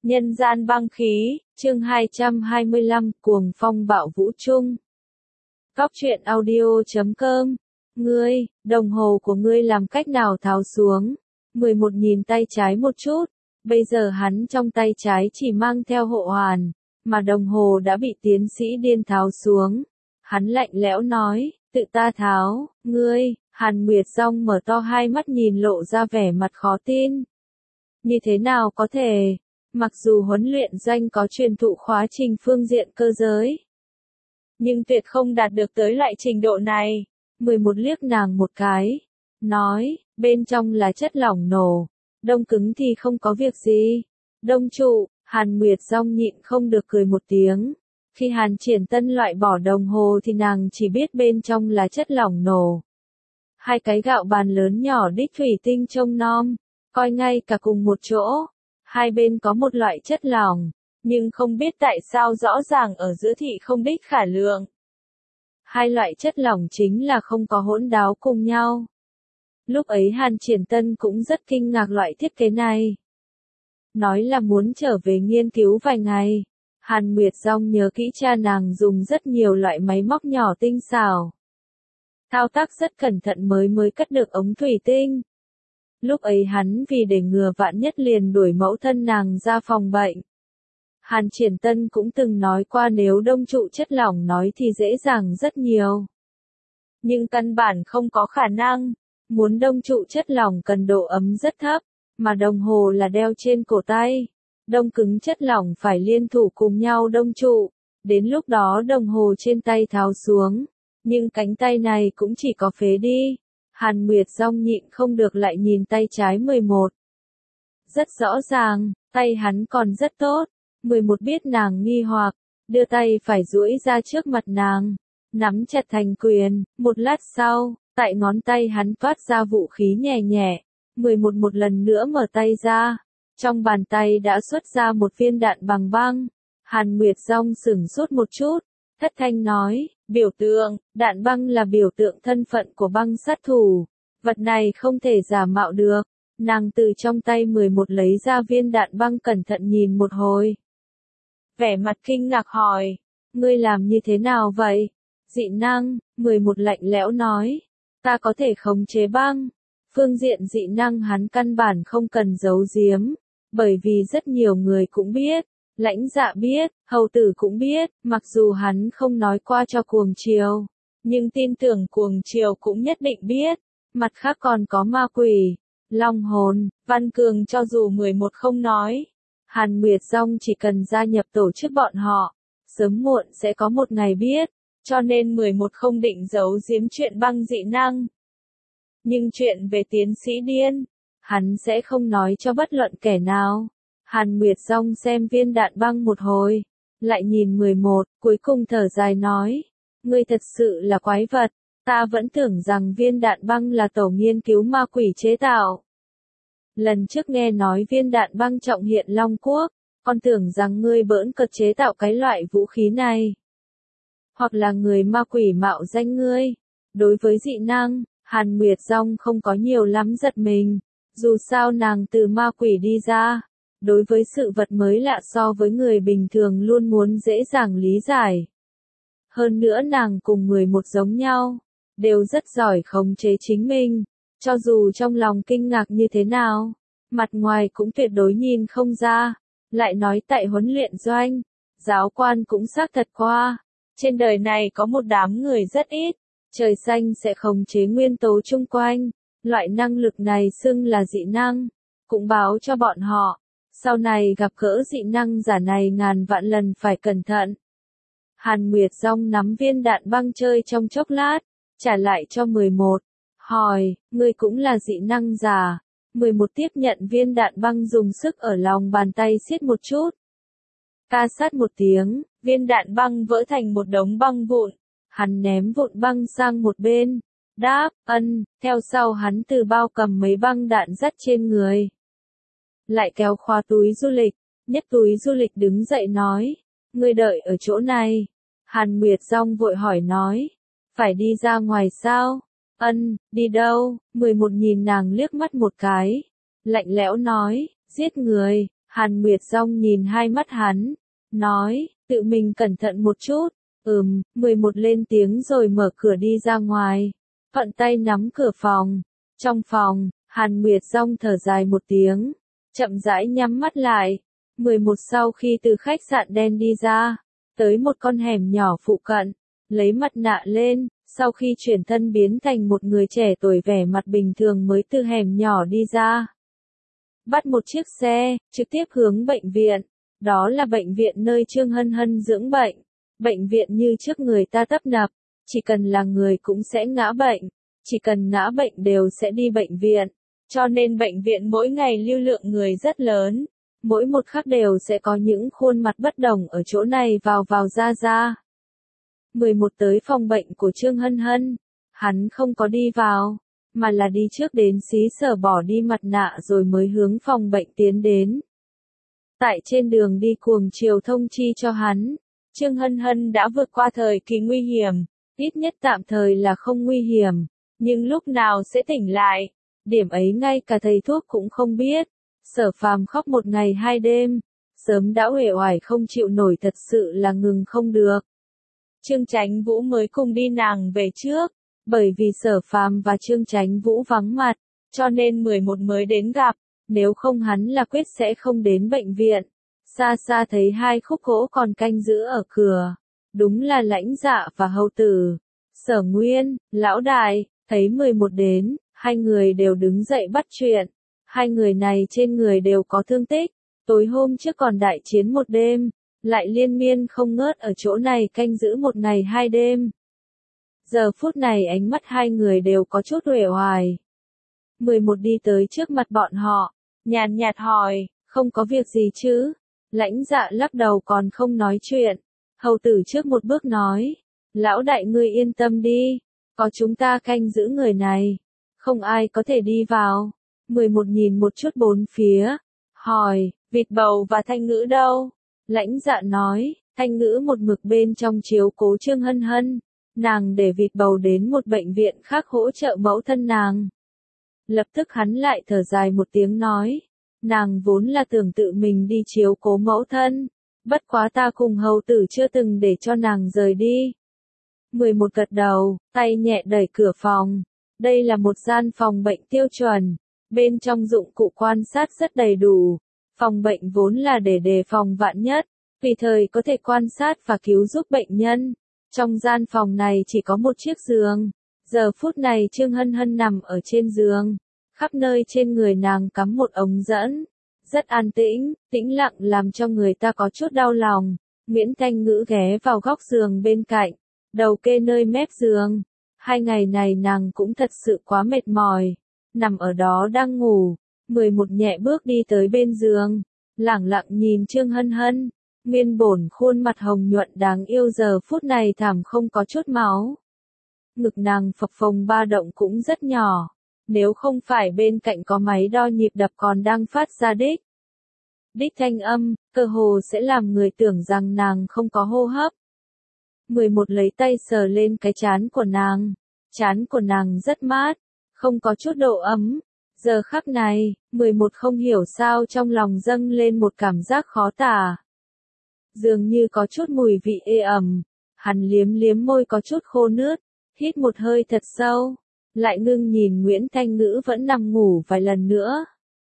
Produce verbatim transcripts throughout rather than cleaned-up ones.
Nhân gian băng khí, chương hai trăm hai mươi lăm, cuồng phong bạo vũ trung. Cóc truyện audio chấm com. Ngươi, đồng hồ của ngươi làm cách nào tháo xuống? mười một nhìn tay trái một chút, bây giờ hắn trong tay trái chỉ mang theo hộ hoàn, mà đồng hồ đã bị tiến sĩ điên tháo xuống. Hắn lạnh lẽo nói, tự ta tháo, ngươi, Hàn Nguyệt Dong mở to hai mắt nhìn lộ ra vẻ mặt khó tin. Như thế nào có thể? Mặc dù huấn luyện doanh có truyền thụ khóa trình phương diện cơ giới, nhưng tuyệt không đạt được tới loại trình độ này. mười một liếc nàng một cái, nói, bên trong là chất lỏng nổ, đông cứng thì không có việc gì. Đông trụ, Hàn Nguyệt Dong nhịn không được cười một tiếng. Khi Hàn Triển Tân loại bỏ đồng hồ thì nàng chỉ biết bên trong là chất lỏng nổ. Hai cái gạo bàn lớn nhỏ đích thủy tinh trông nom, coi ngay cả cùng một chỗ. Hai bên có một loại chất lỏng, nhưng không biết tại sao rõ ràng ở giữa thị không đích khả lượng. Hai loại chất lỏng chính là không có hỗn đáo cùng nhau. Lúc ấy Hàn Triển Tân cũng rất kinh ngạc loại thiết kế này. Nói là muốn trở về nghiên cứu vài ngày. Hàn Nguyệt Dong nhớ kỹ cha nàng dùng rất nhiều loại máy móc nhỏ tinh xảo. Thao tác rất cẩn thận mới mới cắt được ống thủy tinh. Lúc ấy hắn vì để ngừa vạn nhất liền đuổi mẫu thân nàng ra phòng bệnh. Hàn Triển Tân cũng từng nói qua nếu đông trụ chất lỏng nói thì dễ dàng rất nhiều. Nhưng căn bản không có khả năng. Muốn đông trụ chất lỏng cần độ ấm rất thấp, mà đồng hồ là đeo trên cổ tay. Đông cứng chất lỏng phải liên thủ cùng nhau đông trụ. Đến lúc đó đồng hồ trên tay tháo xuống. Nhưng cánh tay này cũng chỉ có phế đi. Hàn Nguyệt Dong nhịn không được lại nhìn tay trái mười một. Rất rõ ràng, tay hắn còn rất tốt. mười một biết nàng nghi hoặc, đưa tay phải duỗi ra trước mặt nàng, nắm chặt thành quyền. Một lát sau, tại ngón tay hắn toát ra vũ khí nhẹ nhẹ. mười một một lần nữa mở tay ra. Trong bàn tay đã xuất ra một viên đạn bằng băng. Hàn Nguyệt Dong sửng sốt một chút, thất thanh nói, biểu tượng, đạn băng là biểu tượng thân phận của băng sát thủ. Vật này không thể giả mạo được. Nàng từ trong tay mười một lấy ra viên đạn băng cẩn thận nhìn một hồi. Vẻ mặt kinh ngạc hỏi, ngươi làm như thế nào vậy? Dị năng, mười một lạnh lẽo nói, ta có thể khống chế băng. Phương diện dị năng hắn căn bản không cần giấu giếm, bởi vì rất nhiều người cũng biết, lãnh dạ biết, hầu tử cũng biết, mặc dù hắn không nói qua cho cuồng triều, nhưng tin tưởng cuồng triều cũng nhất định biết. Mặt khác còn có ma quỷ, long hồn, văn cường cho dù mười một không nói. Hàn Nguyệt Dong chỉ cần gia nhập tổ chức bọn họ, sớm muộn sẽ có một ngày biết, cho nên mười một không định giấu giếm chuyện băng dị năng. Nhưng chuyện về tiến sĩ điên, hắn sẽ không nói cho bất luận kẻ nào. Hàn Nguyệt Dong xem viên đạn băng một hồi, lại nhìn mười một, cuối cùng thở dài nói, ngươi thật sự là quái vật, ta vẫn tưởng rằng viên đạn băng là tổ nghiên cứu ma quỷ chế tạo. Lần trước nghe nói viên đạn băng trọng hiện Long Quốc, con tưởng rằng ngươi bỡn cợt chế tạo cái loại vũ khí này. Hoặc là người ma quỷ mạo danh ngươi. Đối với dị năng, Hàn Nguyệt Dong không có nhiều lắm giật mình, dù sao nàng từ ma quỷ đi ra. Đối với sự vật mới lạ so với người bình thường luôn muốn dễ dàng lý giải. Hơn nữa nàng cùng người một giống nhau, đều rất giỏi khống chế chính mình. Cho dù trong lòng kinh ngạc như thế nào, mặt ngoài cũng tuyệt đối nhìn không ra. Lại nói tại huấn luyện doanh, giáo quan cũng xác thật qua. Trên đời này có một đám người rất ít, trời xanh sẽ khống chế nguyên tố chung quanh. Loại năng lực này xưng là dị năng, cũng báo cho bọn họ. Sau này gặp gỡ dị năng giả này ngàn vạn lần phải cẩn thận. Hàn Nguyệt Dong nắm viên đạn băng chơi trong chốc lát, trả lại cho mười một. Hỏi, ngươi cũng là dị năng giả. mười một tiếp nhận viên đạn băng dùng sức ở lòng bàn tay siết một chút. Ca sát một tiếng, viên đạn băng vỡ thành một đống băng vụn. Hắn ném vụn băng sang một bên. Đáp, ân, theo sau hắn từ bao cầm mấy băng đạn dắt trên người. Lại kéo khóa túi du lịch, nhấc túi du lịch đứng dậy nói, ngươi đợi ở chỗ này. Hàn Nguyệt Dong vội hỏi nói, phải đi ra ngoài sao? Ân, đi đâu? mười một nhìn nàng liếc mắt một cái, lạnh lẽo nói, giết người. Hàn Nguyệt Dung nhìn hai mắt hắn, nói, tự mình cẩn thận một chút. Ừm, mười một lên tiếng rồi mở cửa đi ra ngoài. Thuận tay nắm cửa phòng. Trong phòng, Hàn Nguyệt Dung thở dài một tiếng, chậm rãi nhắm mắt lại. mười một sau khi từ khách sạn đen đi ra, tới một con hẻm nhỏ phụ cận, lấy mặt nạ lên, sau khi chuyển thân biến thành một người trẻ tuổi vẻ mặt bình thường mới từ hẻm nhỏ đi ra. Bắt một chiếc xe, trực tiếp hướng bệnh viện. Đó là bệnh viện nơi Trương Hân Hân dưỡng bệnh. Bệnh viện như trước người ta tấp nập, chỉ cần là người cũng sẽ ngã bệnh, chỉ cần ngã bệnh đều sẽ đi bệnh viện. Cho nên bệnh viện mỗi ngày lưu lượng người rất lớn, mỗi một khắc đều sẽ có những khuôn mặt bất đồng ở chỗ này vào vào ra ra. mười một tới phòng bệnh của Trương Hân Hân, hắn không có đi vào, mà là đi trước đến xí sở bỏ đi mặt nạ rồi mới hướng phòng bệnh tiến đến. Tại trên đường đi cuồng chiều thông chi cho hắn, Trương Hân Hân đã vượt qua thời kỳ nguy hiểm, ít nhất tạm thời là không nguy hiểm, nhưng lúc nào sẽ tỉnh lại, điểm ấy ngay cả thầy thuốc cũng không biết. Sở Phàm khóc một ngày hai đêm, sớm đã uể oải không chịu nổi, thật sự là ngừng không được. Trương Chánh Vũ mới cùng đi nàng về trước, bởi vì Sở Phàm và Trương Chánh Vũ vắng mặt, cho nên mười một mới đến gặp, nếu không hắn là quyết sẽ không đến bệnh viện. Xa xa thấy hai khúc gỗ còn canh giữ ở cửa, đúng là Lãnh Dạ và Hầu Tử. Sở Nguyên, Lão Đại, thấy mười một đến, hai người đều đứng dậy bắt chuyện. Hai người này trên người đều có thương tích, tối hôm trước còn đại chiến một đêm, lại liên miên không ngớt ở chỗ này canh giữ một ngày hai đêm. Giờ phút này ánh mắt hai người đều có chút uể oải. mười một đi tới trước mặt bọn họ, nhàn nhạt hỏi, không có việc gì chứ? Lãnh Dạ lắc đầu còn không nói chuyện. Hầu Tử trước một bước nói, Lão Đại ngươi yên tâm đi, có chúng ta canh giữ người này, không ai có thể đi vào. mười một nhìn một chút bốn phía, hỏi, Vịt Bầu và Thanh Ngữ đâu? Lãnh Dạ nói, Thanh Ngữ một mực bên trong chiếu cố Trương Hân Hân, nàng để Vịt Bầu đến một bệnh viện khác hỗ trợ mẫu thân nàng. Lập tức hắn lại thở dài một tiếng nói, nàng vốn là tưởng tự mình đi chiếu cố mẫu thân, bất quá ta cùng Hầu Tử chưa từng để cho nàng rời đi. mười một gật đầu, tay nhẹ đẩy cửa phòng. Đây là một gian phòng bệnh tiêu chuẩn, bên trong dụng cụ quan sát rất đầy đủ. Phòng bệnh vốn là để đề phòng vạn nhất, tùy thời có thể quan sát và cứu giúp bệnh nhân. Trong gian phòng này chỉ có một chiếc giường. Giờ phút này Trương Hân Hân nằm ở trên giường, khắp nơi trên người nàng cắm một ống dẫn. Rất an tĩnh, tĩnh lặng làm cho người ta có chút đau lòng. Nguyễn Thanh Ngữ ghé vào góc giường bên cạnh, đầu kê nơi mép giường. Hai ngày này nàng cũng thật sự quá mệt mỏi, nằm ở đó đang ngủ. mười một nhẹ bước đi tới bên giường, lẳng lặng nhìn Trương Hân Hân, nguyên bổn khuôn mặt hồng nhuận đáng yêu giờ phút này thảm không có chút máu. Ngực nàng phập phồng ba động cũng rất nhỏ, nếu không phải bên cạnh có máy đo nhịp đập còn đang phát ra đích. Đích thanh âm, cơ hồ sẽ làm người tưởng rằng nàng không có hô hấp. mười một lấy tay sờ lên cái trán của nàng, trán của nàng rất mát, không có chút độ ấm. Giờ khắc này, mười một không hiểu sao trong lòng dâng lên một cảm giác khó tả. Dường như có chút mùi vị ê ẩm, hắn liếm liếm môi có chút khô nước, hít một hơi thật sâu, lại ngưng nhìn Nguyễn Thanh Ngữ vẫn nằm ngủ vài lần nữa.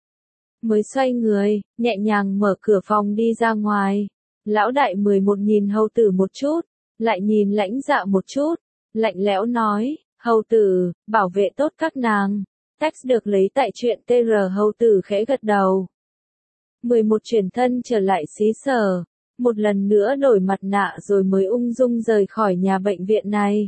Mới xoay người, nhẹ nhàng mở cửa phòng đi ra ngoài. Lão Đại mười một nhìn Hầu Tử một chút, lại nhìn Lãnh Dạ một chút, lạnh lẽo nói, Hầu Tử, bảo vệ tốt các nàng. Text được lấy tại truyện tê rờ. Hầu Tử khẽ gật đầu. mười một chuyển thân trở lại xí sở, một lần nữa đổi mặt nạ rồi mới ung dung rời khỏi nhà bệnh viện này.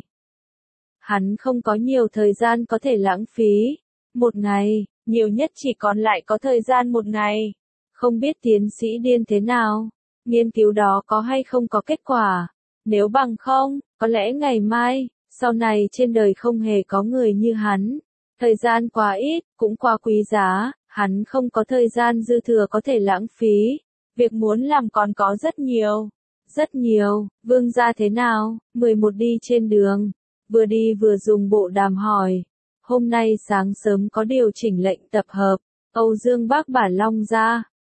Hắn không có nhiều thời gian có thể lãng phí. Một ngày, nhiều nhất chỉ còn lại có thời gian một ngày. Không biết tiến sĩ điên thế nào, nghiên cứu đó có hay không có kết quả. Nếu bằng không, có lẽ ngày mai, sau này trên đời không hề có người như hắn. Thời gian quá ít, cũng quá quý giá, hắn không có thời gian dư thừa có thể lãng phí. Việc muốn làm còn có rất nhiều. Rất nhiều, Vương gia thế nào? mười một đi trên đường, vừa đi vừa dùng bộ đàm hỏi. Hôm nay sáng sớm có điều chỉnh lệnh tập hợp, Âu Dương Bác Bản Long ra.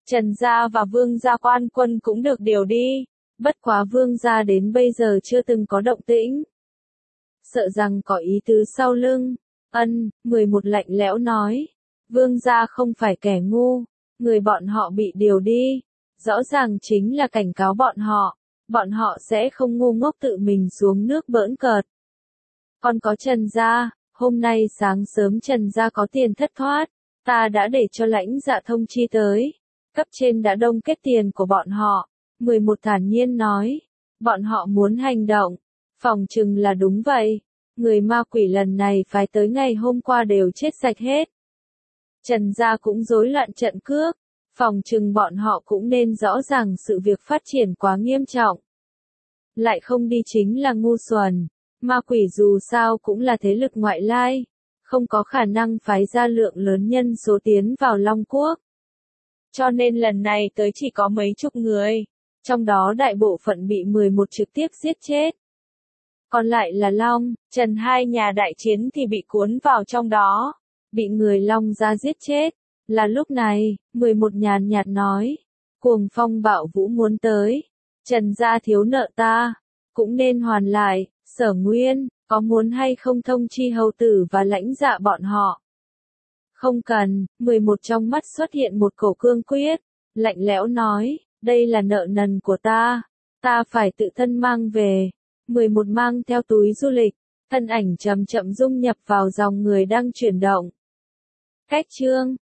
Trần gia và Vương gia quan quân cũng được điều đi, bất quá Vương gia đến bây giờ chưa từng có động tĩnh. Sợ rằng có ý tứ sau lưng. Ân, mười một lạnh lẽo nói. Vương gia không phải kẻ ngu, người bọn họ bị điều đi, rõ ràng chính là cảnh cáo bọn họ, bọn họ sẽ không ngu ngốc tự mình xuống nước bỡn cợt. Còn có Trần gia, hôm nay sáng sớm Trần gia có tiền thất thoát, ta đã để cho lãnh dạ thông chi tới, cấp trên đã đông kết tiền của bọn họ. mười một thản nhiên nói, bọn họ muốn hành động, phòng chừng là đúng vậy, người ma quỷ lần này phái tới ngày hôm qua đều chết sạch hết. Trần gia cũng rối loạn trận cước, phòng chừng bọn họ cũng nên rõ ràng sự việc phát triển quá nghiêm trọng. Lại không đi chính là ngu xuẩn, ma quỷ dù sao cũng là thế lực ngoại lai, không có khả năng phái ra lượng lớn nhân số tiến vào Long Quốc. Cho nên lần này tới chỉ có mấy chục người, trong đó đại bộ phận bị mười một trực tiếp giết chết. Còn lại là Long, Trần hai nhà đại chiến thì bị cuốn vào trong đó, bị người Long gia giết chết. Là lúc này, mười một nhàn nhạt nói, cuồng phong bạo vũ muốn tới, Trần gia thiếu nợ ta, cũng nên hoàn lại, Sở Nguyên, có muốn hay không thông chi hầu tử và lãnh dạ bọn họ? Không cần, mười một trong mắt xuất hiện một cổ cương quyết, lạnh lẽo nói, đây là nợ nần của ta, ta phải tự thân mang về. mười một mang theo túi du lịch, thân ảnh chậm chậm dung nhập vào dòng người đang chuyển động. Cách chương